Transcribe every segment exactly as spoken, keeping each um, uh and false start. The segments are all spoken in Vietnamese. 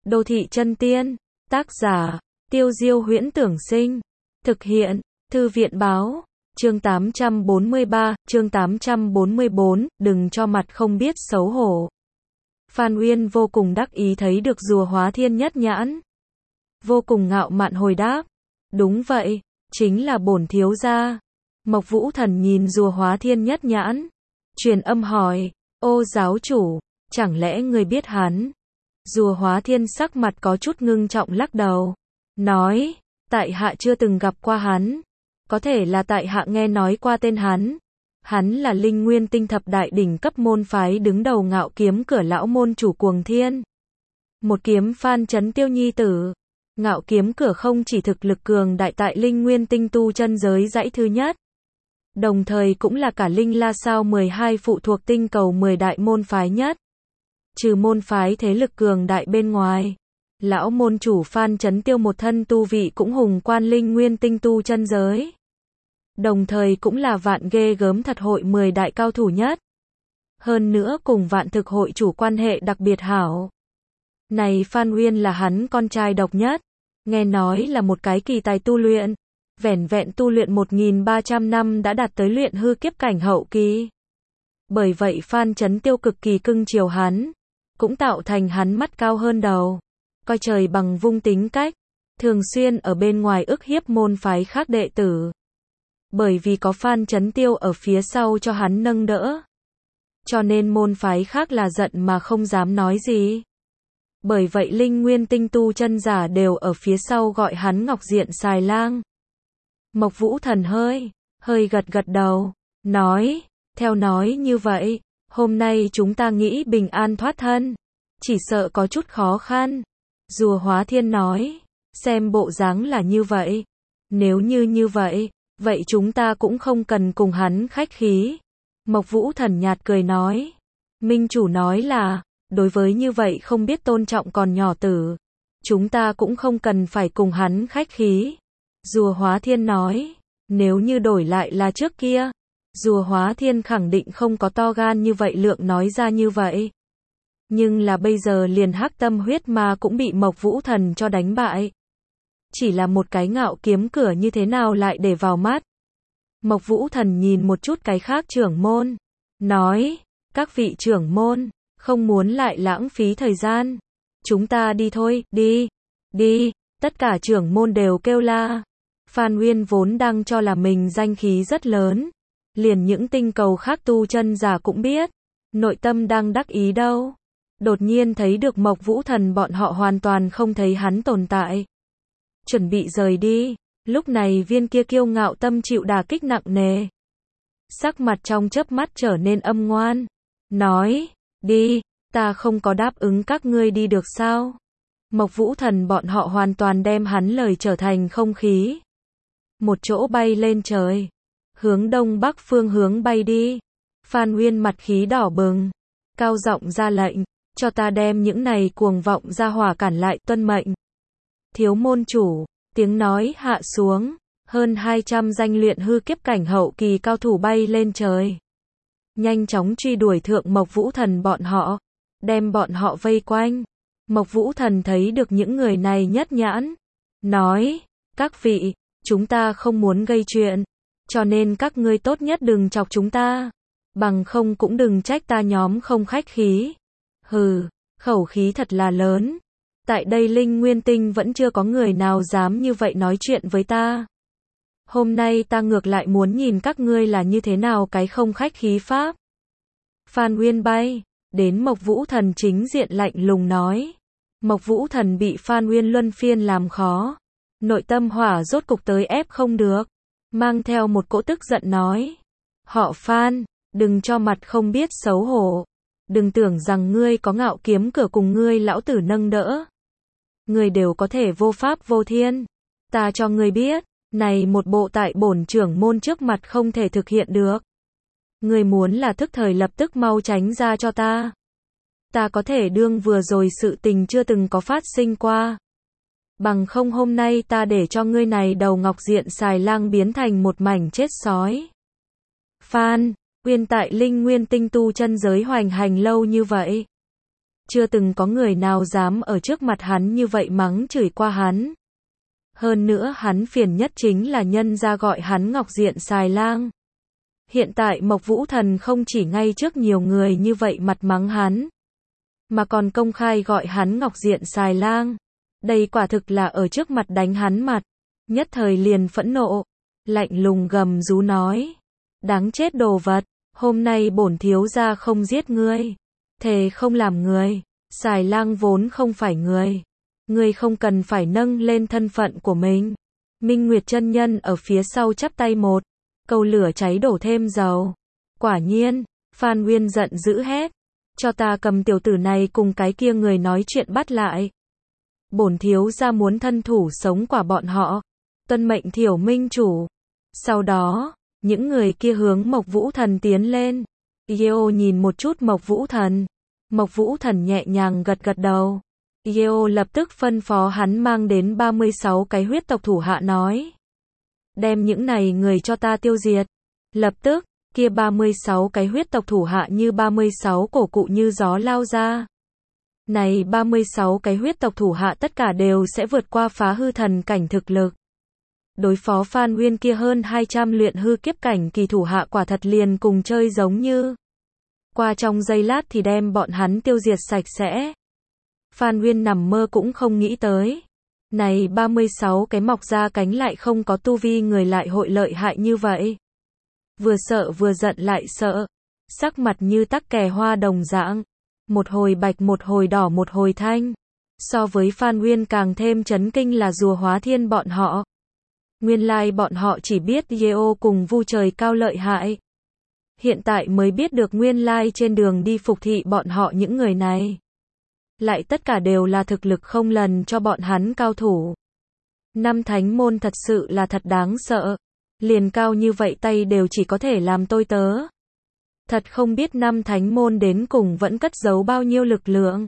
Đô thị chân tiên, tác giả, Tiêu Diêu Huyễn Tưởng Sinh, thực hiện, Thư viện Báo, chương tám trăm bốn mươi ba, chương tám trăm bốn mươi bốn, đừng cho mặt không biết xấu hổ. Phan Uyên vô cùng đắc ý thấy được rùa hóa thiên nhất nhãn. Vô cùng ngạo mạn hồi đáp, đúng vậy, chính là bổn thiếu gia. Mộc Vũ Thần nhìn rùa hóa thiên nhất nhãn, truyền âm hỏi, ô giáo chủ, chẳng lẽ người biết hắn? Rùa hóa thiên sắc mặt có chút ngưng trọng lắc đầu, nói, tại hạ chưa từng gặp qua hắn, có thể là tại hạ nghe nói qua tên hắn. Hắn là Linh Nguyên Tinh thập đại đỉnh cấp môn phái đứng đầu Ngạo Kiếm Cửa lão môn chủ Cuồng Thiên. Một kiếm Phan Chấn Tiêu nhi tử. Ngạo Kiếm Cửa không chỉ thực lực cường đại tại Linh Nguyên Tinh tu chân giới dãy thứ nhất, đồng thời cũng là cả Linh La Sao mười hai phụ thuộc tinh cầu mười đại môn phái nhất. Trừ môn phái thế lực cường đại bên ngoài, lão môn chủ Phan Chấn Tiêu một thân tu vị cũng hùng quan Linh Nguyên Tinh tu chân giới. Đồng thời cũng là Vạn ghê gớm thật hội mười đại cao thủ nhất. Hơn nữa cùng Vạn thực hội chủ quan hệ đặc biệt hảo. Này Phan Uyên là hắn con trai độc nhất, nghe nói là một cái kỳ tài tu luyện, vẻn vẹn tu luyện một nghìn ba trăm năm đã đạt tới luyện hư kiếp cảnh hậu kỳ. Bởi vậy Phan Chấn Tiêu cực kỳ cưng chiều hắn, cũng tạo thành hắn mắt cao hơn đầu, coi trời bằng vung tính cách, thường xuyên ở bên ngoài ức hiếp môn phái khác đệ tử. Bởi vì có Phan Chấn Tiêu ở phía sau cho hắn nâng đỡ, cho nên môn phái khác là giận mà không dám nói gì. Bởi vậy Linh Nguyên Tinh tu chân giả đều ở phía sau gọi hắn Ngọc Diện Xài Lang. Mộc Vũ Thần hơi, hơi gật gật đầu, nói, theo nói như vậy, hôm nay chúng ta nghĩ bình an thoát thân, chỉ sợ có chút khó khăn. Rùa hóa thiên nói, xem bộ dáng là như vậy, nếu như như vậy, vậy chúng ta cũng không cần cùng hắn khách khí. Mộc Vũ Thần nhạt cười nói, minh chủ nói là, đối với như vậy không biết tôn trọng còn nhỏ tử, chúng ta cũng không cần phải cùng hắn khách khí. Rùa hóa thiên nói, nếu như đổi lại là trước kia, rùa hóa thiên khẳng định không có to gan như vậy lượng nói ra như vậy. Nhưng là bây giờ liền hắc tâm huyết ma cũng bị Mộc Vũ Thần cho đánh bại. Chỉ là một cái Ngạo Kiếm Cửa như thế nào lại để vào mắt. Mộc Vũ Thần nhìn một chút cái khác trưởng môn, nói, các vị trưởng môn, không muốn lại lãng phí thời gian. Chúng ta đi thôi, đi, đi, tất cả trưởng môn đều kêu la. Phan Uyên vốn đang cho là mình danh khí rất lớn, liền những tinh cầu khác tu chân giả cũng biết, nội tâm đang đắc ý đâu. Đột nhiên thấy được Mộc Vũ Thần bọn họ hoàn toàn không thấy hắn tồn tại. Chuẩn bị rời đi, lúc này viên kia kiêu ngạo tâm chịu đả kích nặng nề. Sắc mặt trong chớp mắt trở nên âm ngoan, nói, đi, ta không có đáp ứng các ngươi đi được sao? Mộc Vũ Thần bọn họ hoàn toàn đem hắn lời trở thành không khí. Một chỗ bay lên trời, hướng đông bắc phương hướng bay đi. Phan Uyên mặt khí đỏ bừng, cao giọng ra lệnh, cho ta đem những này cuồng vọng ra hỏa cản lại, tuân mệnh. Thiếu môn chủ, tiếng nói hạ xuống, hơn hai trăm danh luyện hư kiếp cảnh hậu kỳ cao thủ bay lên trời. Nhanh chóng truy đuổi thượng Mộc Vũ Thần bọn họ, đem bọn họ vây quanh. Mộc Vũ Thần thấy được những người này nhất nhãn, nói, các vị, chúng ta không muốn gây chuyện, cho nên các ngươi tốt nhất đừng chọc chúng ta, bằng không cũng đừng trách ta nhóm không khách khí. Hừ, khẩu khí thật là lớn. Tại đây Linh Nguyên Tinh vẫn chưa có người nào dám như vậy nói chuyện với ta. Hôm nay ta ngược lại muốn nhìn các ngươi là như thế nào cái không khách khí pháp. Phan Uyên bay, đến Mộc Vũ Thần chính diện lạnh lùng nói. Mộc Vũ Thần bị Phan Uyên luân phiên làm khó. Nội tâm hỏa rốt cục tới ép không được. Mang theo một cỗ tức giận nói. Họ Phan, đừng cho mặt không biết xấu hổ. Đừng tưởng rằng ngươi có Ngạo Kiếm Cửa cùng ngươi lão tử nâng đỡ. Ngươi đều có thể vô pháp vô thiên. Ta cho ngươi biết, này một bộ tại bổn trưởng môn trước mặt không thể thực hiện được. Ngươi muốn là thức thời lập tức mau tránh ra cho ta. Ta có thể đương vừa rồi sự tình chưa từng có phát sinh qua. Bằng không hôm nay ta để cho ngươi này đầu Ngọc Diện Xài Lang biến thành một mảnh chết sói. Phan Uyên tại Linh Nguyên Tinh tu chân giới hoành hành lâu như vậy, Chưa từng có người nào dám ở trước mặt hắn như vậy mắng chửi qua hắn. Hơn nữa hắn phiền nhất chính là nhân ra gọi hắn Ngọc Diện xài lang. Hiện tại Mộc Vũ Thần không chỉ ngay trước nhiều người như vậy mặt mắng hắn, mà còn công khai gọi hắn Ngọc Diện xài lang. Đây quả thực là ở trước mặt đánh hắn mặt. Nhất thời liền phẫn nộ, lạnh lùng gầm rú nói. Đáng chết đồ vật, hôm nay bổn thiếu gia không giết ngươi, thề không làm người. Xài lang vốn không phải người. Ngươi không cần phải nâng lên thân phận của mình. Minh Nguyệt chân nhân ở phía sau chắp tay một câu, lửa cháy đổ thêm dầu. Quả nhiên, Phan Uyên giận dữ hét. Cho ta cầm tiểu tử này cùng cái kia người nói chuyện bắt lại. Bổn thiếu gia muốn thân thủ sống quả bọn họ. Tuân mệnh Thiểu Minh chủ. Sau đó, những người kia hướng Mộc Vũ Thần tiến lên. Yeo nhìn một chút Mộc Vũ Thần. Mộc Vũ Thần nhẹ nhàng gật gật đầu. Yeo lập tức phân phó hắn mang đến ba mươi sáu cái huyết tộc thủ hạ nói. Đem những này người cho ta tiêu diệt. Lập tức, kia ba mươi sáu cái huyết tộc thủ hạ như ba mươi sáu cổ cụ như gió lao ra. Này ba mươi sáu cái huyết tộc thủ hạ tất cả đều sẽ vượt qua phá hư thần cảnh thực lực. Đối phó Phan Uyên kia hơn hai trăm luyện hư kiếp cảnh kỳ thủ hạ quả thật liền cùng chơi giống như. Qua trong giây lát thì đem bọn hắn tiêu diệt sạch sẽ. Phan Uyên nằm mơ cũng không nghĩ tới. Này ba mươi sáu cái mọc ra cánh lại không có tu vi người lại hội lợi hại như vậy. Vừa sợ vừa giận lại sợ. Sắc mặt như tắc kè hoa đồng dạng. Một hồi bạch một hồi đỏ một hồi thanh. So với Phan Uyên càng thêm chấn kinh là rùa hóa thiên bọn họ. Nguyên lai bọn họ chỉ biết Yeo cùng Vu Trời Cao lợi hại. Hiện tại mới biết được nguyên lai trên đường đi phục thị bọn họ những người này. Lại tất cả đều là thực lực không lần cho bọn hắn cao thủ. Năm thánh môn thật sự là thật đáng sợ. Liền cao như vậy tay đều chỉ có thể làm tôi tớ. Thật không biết năm thánh môn đến cùng vẫn cất giấu bao nhiêu lực lượng.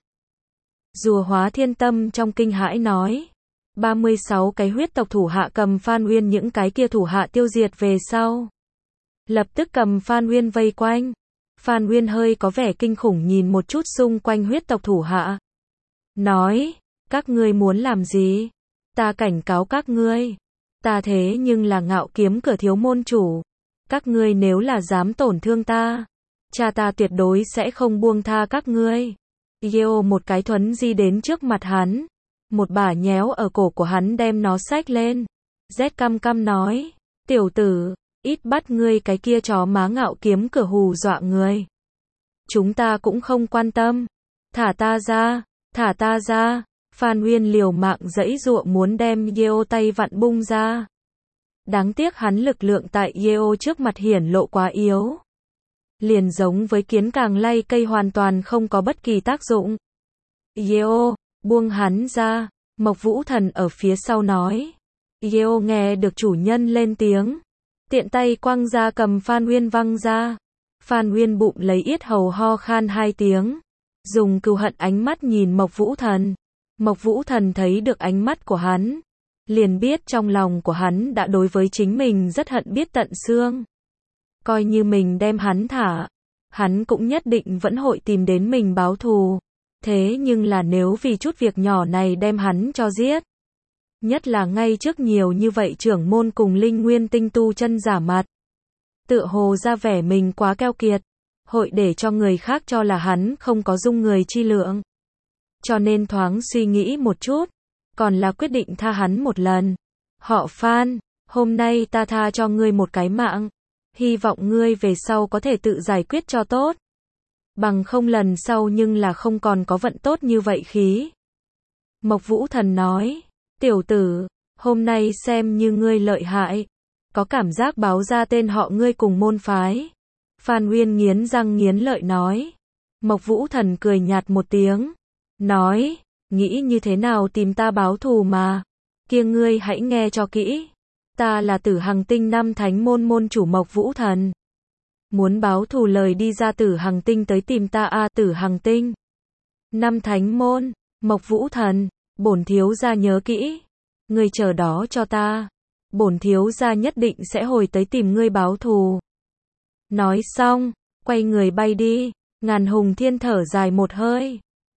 Rùa hóa thiên tâm trong kinh hãi nói. ba mươi sáu cái huyết tộc thủ hạ cầm Phan Uyên những cái kia thủ hạ tiêu diệt về sau. Lập tức cầm Phan Uyên vây quanh. Phan Uyên hơi có vẻ kinh khủng nhìn một chút xung quanh huyết tộc thủ hạ. Nói, các ngươi muốn làm gì? Ta cảnh cáo các ngươi. Ta thế nhưng là Ngạo Kiếm Cửa thiếu môn chủ. Các ngươi nếu là dám tổn thương ta, cha ta tuyệt đối sẽ không buông tha các ngươi. Yeo một cái thuấn di đến trước mặt hắn. Một bả nhéo ở cổ của hắn đem nó xách lên. Rét căm căm nói, tiểu tử, ít bắt ngươi cái kia chó má Ngạo Kiếm Cửa hù dọa người. Chúng ta cũng không quan tâm. Thả ta ra, thả ta ra. Phan Uyên liều mạng giãy giụa muốn đem Yeo tay vặn bung ra. Đáng tiếc hắn lực lượng tại Yeo trước mặt hiển lộ quá yếu. Liền giống với kiến càng lay cây hoàn toàn không có bất kỳ tác dụng. Yeo, buông hắn ra. Mộc Vũ Thần ở phía sau nói. Yeo nghe được chủ nhân lên tiếng. Tiện tay quăng ra cầm Phan Uyên văng ra. Phan Uyên bụng lấy yết hầu ho khan hai tiếng. Dùng cừu hận ánh mắt nhìn Mộc Vũ Thần. Mộc Vũ Thần thấy được ánh mắt của hắn. Liền biết trong lòng của hắn đã đối với chính mình rất hận biết tận xương. Coi như mình đem hắn thả. Hắn cũng nhất định vẫn hội tìm đến mình báo thù. Thế nhưng là nếu vì chút việc nhỏ này đem hắn cho giết. Nhất là ngay trước nhiều như vậy trưởng môn cùng linh nguyên tinh tu chân giả mặt. Tựa hồ ra vẻ mình quá keo kiệt. Hội để cho người khác cho là hắn không có dung người chi lượng. Cho nên thoáng suy nghĩ một chút. Còn là quyết định tha hắn một lần. Họ Phan, hôm nay ta tha cho ngươi một cái mạng. Hy vọng ngươi về sau có thể tự giải quyết cho tốt. Bằng không lần sau nhưng là không còn có vận tốt như vậy khí. Mộc Vũ Thần nói. Tiểu tử, hôm nay xem như ngươi lợi hại. Có cảm giác báo ra tên họ ngươi cùng môn phái. Phan Uyên nghiến răng nghiến lợi nói. Mộc Vũ Thần cười nhạt một tiếng. Nói, nghĩ như thế nào tìm ta báo thù mà. Kia ngươi hãy nghe cho kỹ. Ta là Tử Hằng Tinh năm thánh môn môn chủ Mộc Vũ Thần. Muốn báo thù lời đi ra Tử Hằng Tinh tới tìm ta a à, Tử Hằng Tinh. Năm thánh môn, Mộc Vũ Thần, bổn thiếu gia nhớ kỹ. Ngươi chờ đó cho ta. Bổn thiếu gia nhất định sẽ hồi tới tìm ngươi báo thù. Nói xong, quay người bay đi. Ngàn Hùng Thiên thở dài một hơi.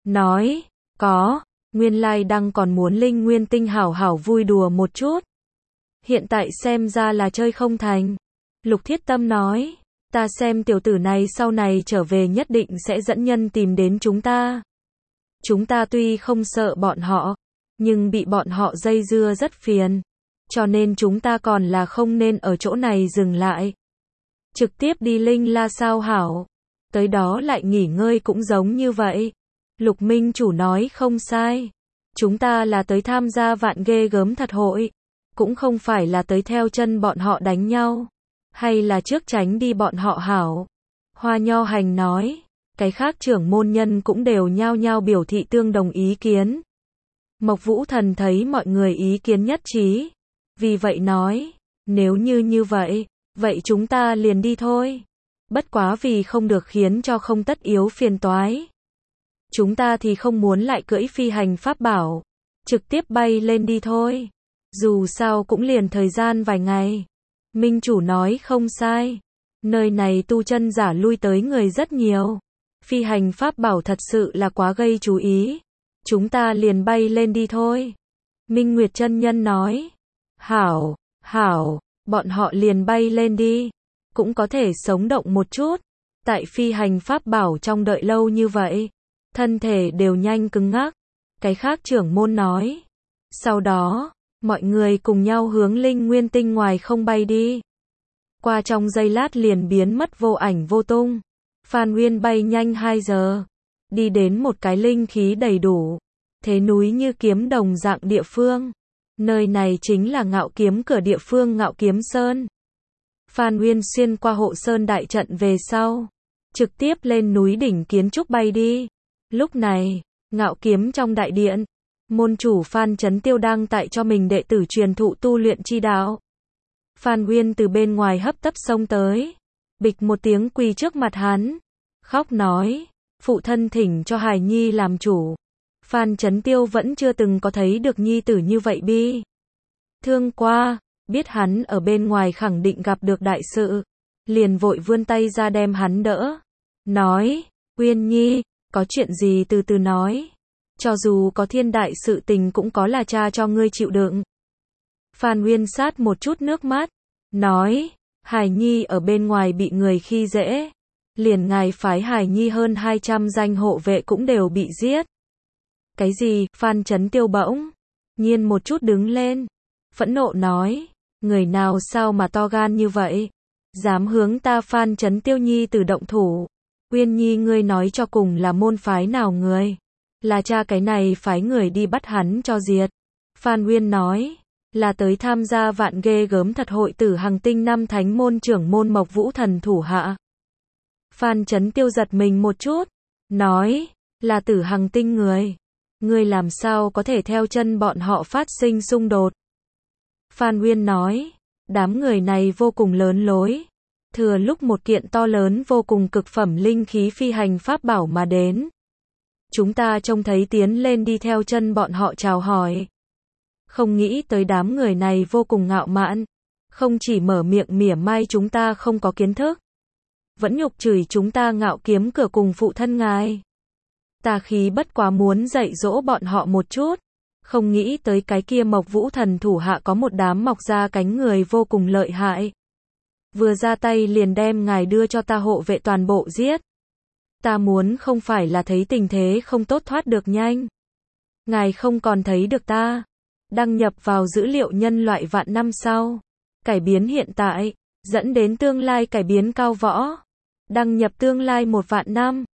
nói, có, nguyên lai Đăng còn muốn Linh Nguyên Tinh hảo hảo vui đùa một chút. Hiện tại xem ra là chơi không thành. Lục Thiết Tâm nói, ta xem tiểu tử này sau này trở về nhất định sẽ dẫn nhân tìm đến chúng ta. Chúng ta tuy không sợ bọn họ, nhưng bị bọn họ dây dưa rất phiền. Cho nên chúng ta còn là không nên ở chỗ này dừng lại. Trực tiếp đi Linh La sao hảo. Tới đó lại nghỉ ngơi cũng giống như vậy. Lục Minh Chủ nói không sai. Chúng ta là tới tham gia vạn ghê gớm thật hội. Cũng không phải là tới theo chân bọn họ đánh nhau. Hay là trước tránh đi bọn họ hảo. Hoa Nho Hành nói. Cái khác trưởng môn nhân cũng đều nhao nhao biểu thị tương đồng ý kiến. Mộc Vũ Thần thấy mọi người ý kiến nhất trí. Vì vậy nói. Nếu như như vậy, vậy chúng ta liền đi thôi. Bất quá vì không được khiến cho không tất yếu phiền toái. Chúng ta thì không muốn lại cưỡi phi hành pháp bảo. Trực tiếp bay lên đi thôi. Dù sao cũng liền thời gian vài ngày. Minh Chủ nói không sai. Nơi này tu chân giả lui tới người rất nhiều. Phi hành pháp bảo thật sự là quá gây chú ý. Chúng ta liền bay lên đi thôi. Minh Nguyệt chân nhân nói. Hảo, hảo, bọn họ liền bay lên đi. Cũng có thể sống động một chút. Tại phi hành pháp bảo trong đợi lâu như vậy. Thân thể đều nhanh cứng ngắc. Cái khác trưởng môn nói. Sau đó, mọi người cùng nhau hướng Linh Nguyên Tinh ngoài không bay đi. Qua trong giây lát liền biến mất vô ảnh vô tung. Phan Nguyên bay nhanh hai giờ. Đi đến một cái linh khí đầy đủ. Thế núi như kiếm đồng dạng địa phương. Nơi này chính là Ngạo Kiếm cửa địa phương Ngạo Kiếm Sơn. Phan Nguyên xuyên qua hộ sơn đại trận về sau. Trực tiếp lên núi đỉnh kiến trúc bay đi. Lúc này, Ngạo Kiếm trong đại điện. Môn chủ Phan Chấn Tiêu đang tại cho mình đệ tử truyền thụ tu luyện chi đạo. Phan Nguyên từ bên ngoài hấp tấp xông tới. Bịch một tiếng quỳ trước mặt hắn. Khóc nói. Phụ thân thỉnh cho Hải Nhi làm chủ. Phan Chấn Tiêu vẫn chưa từng có thấy được nhi tử như vậy bi. Thương qua. Biết hắn ở bên ngoài khẳng định gặp được đại sự. Liền vội vươn tay ra đem hắn đỡ. Nói. Uyên Nhi. Có chuyện gì từ từ nói. Cho dù có thiên đại sự tình cũng có là cha cho ngươi chịu đựng. Phan Nguyên sát một chút nước mắt. Nói. Hải Nhi ở bên ngoài bị người khi dễ. Liền ngài phái Hải Nhi hơn hai trăm danh hộ vệ cũng đều bị giết. Cái gì? Phan Chấn Tiêu bỗng nhiên một chút đứng lên. Phẫn nộ nói. Người nào sao mà to gan như vậy? Dám hướng ta Phan Chấn Tiêu Nhi từ động thủ. Uyên Nhi ngươi nói cho cùng là môn phái nào người? Là cha cái này phái người đi bắt hắn cho diệt. Phan Nguyên nói. Là tới tham gia vạn ghê gớm thật hội Tử Hằng Tinh năm thánh môn trưởng môn Mộc Vũ Thần thủ hạ. Phan Chấn Tiêu giật mình một chút. Nói. Là Tử Hằng Tinh người. Ngươi làm sao có thể theo chân bọn họ phát sinh xung đột? Phan Nguyên nói. Đám người này vô cùng lớn lối. Thừa lúc một kiện to lớn vô cùng cực phẩm linh khí phi hành pháp bảo mà đến. Chúng ta trông thấy tiến lên đi theo chân bọn họ chào hỏi. Không nghĩ tới đám người này vô cùng ngạo mạn. Không chỉ mở miệng mỉa mai chúng ta không có kiến thức. Vẫn nhục chửi chúng ta Ngạo Kiếm cửa cùng phụ thân ngài. Tà khí bất quá muốn dạy dỗ bọn họ một chút. Không nghĩ tới cái kia Mộc Vũ Thần thủ hạ có một đám mọc ra cánh người vô cùng lợi hại. Vừa ra tay liền đem ngài đưa cho ta hộ vệ toàn bộ giết. Ta muốn không phải là thấy tình thế không tốt thoát được nhanh. Ngài không còn thấy được ta. Đăng nhập vào dữ liệu nhân loại vạn năm sau. Cải biến hiện tại. Dẫn đến tương lai cải biến cao võ. Đăng nhập tương lai một vạn năm.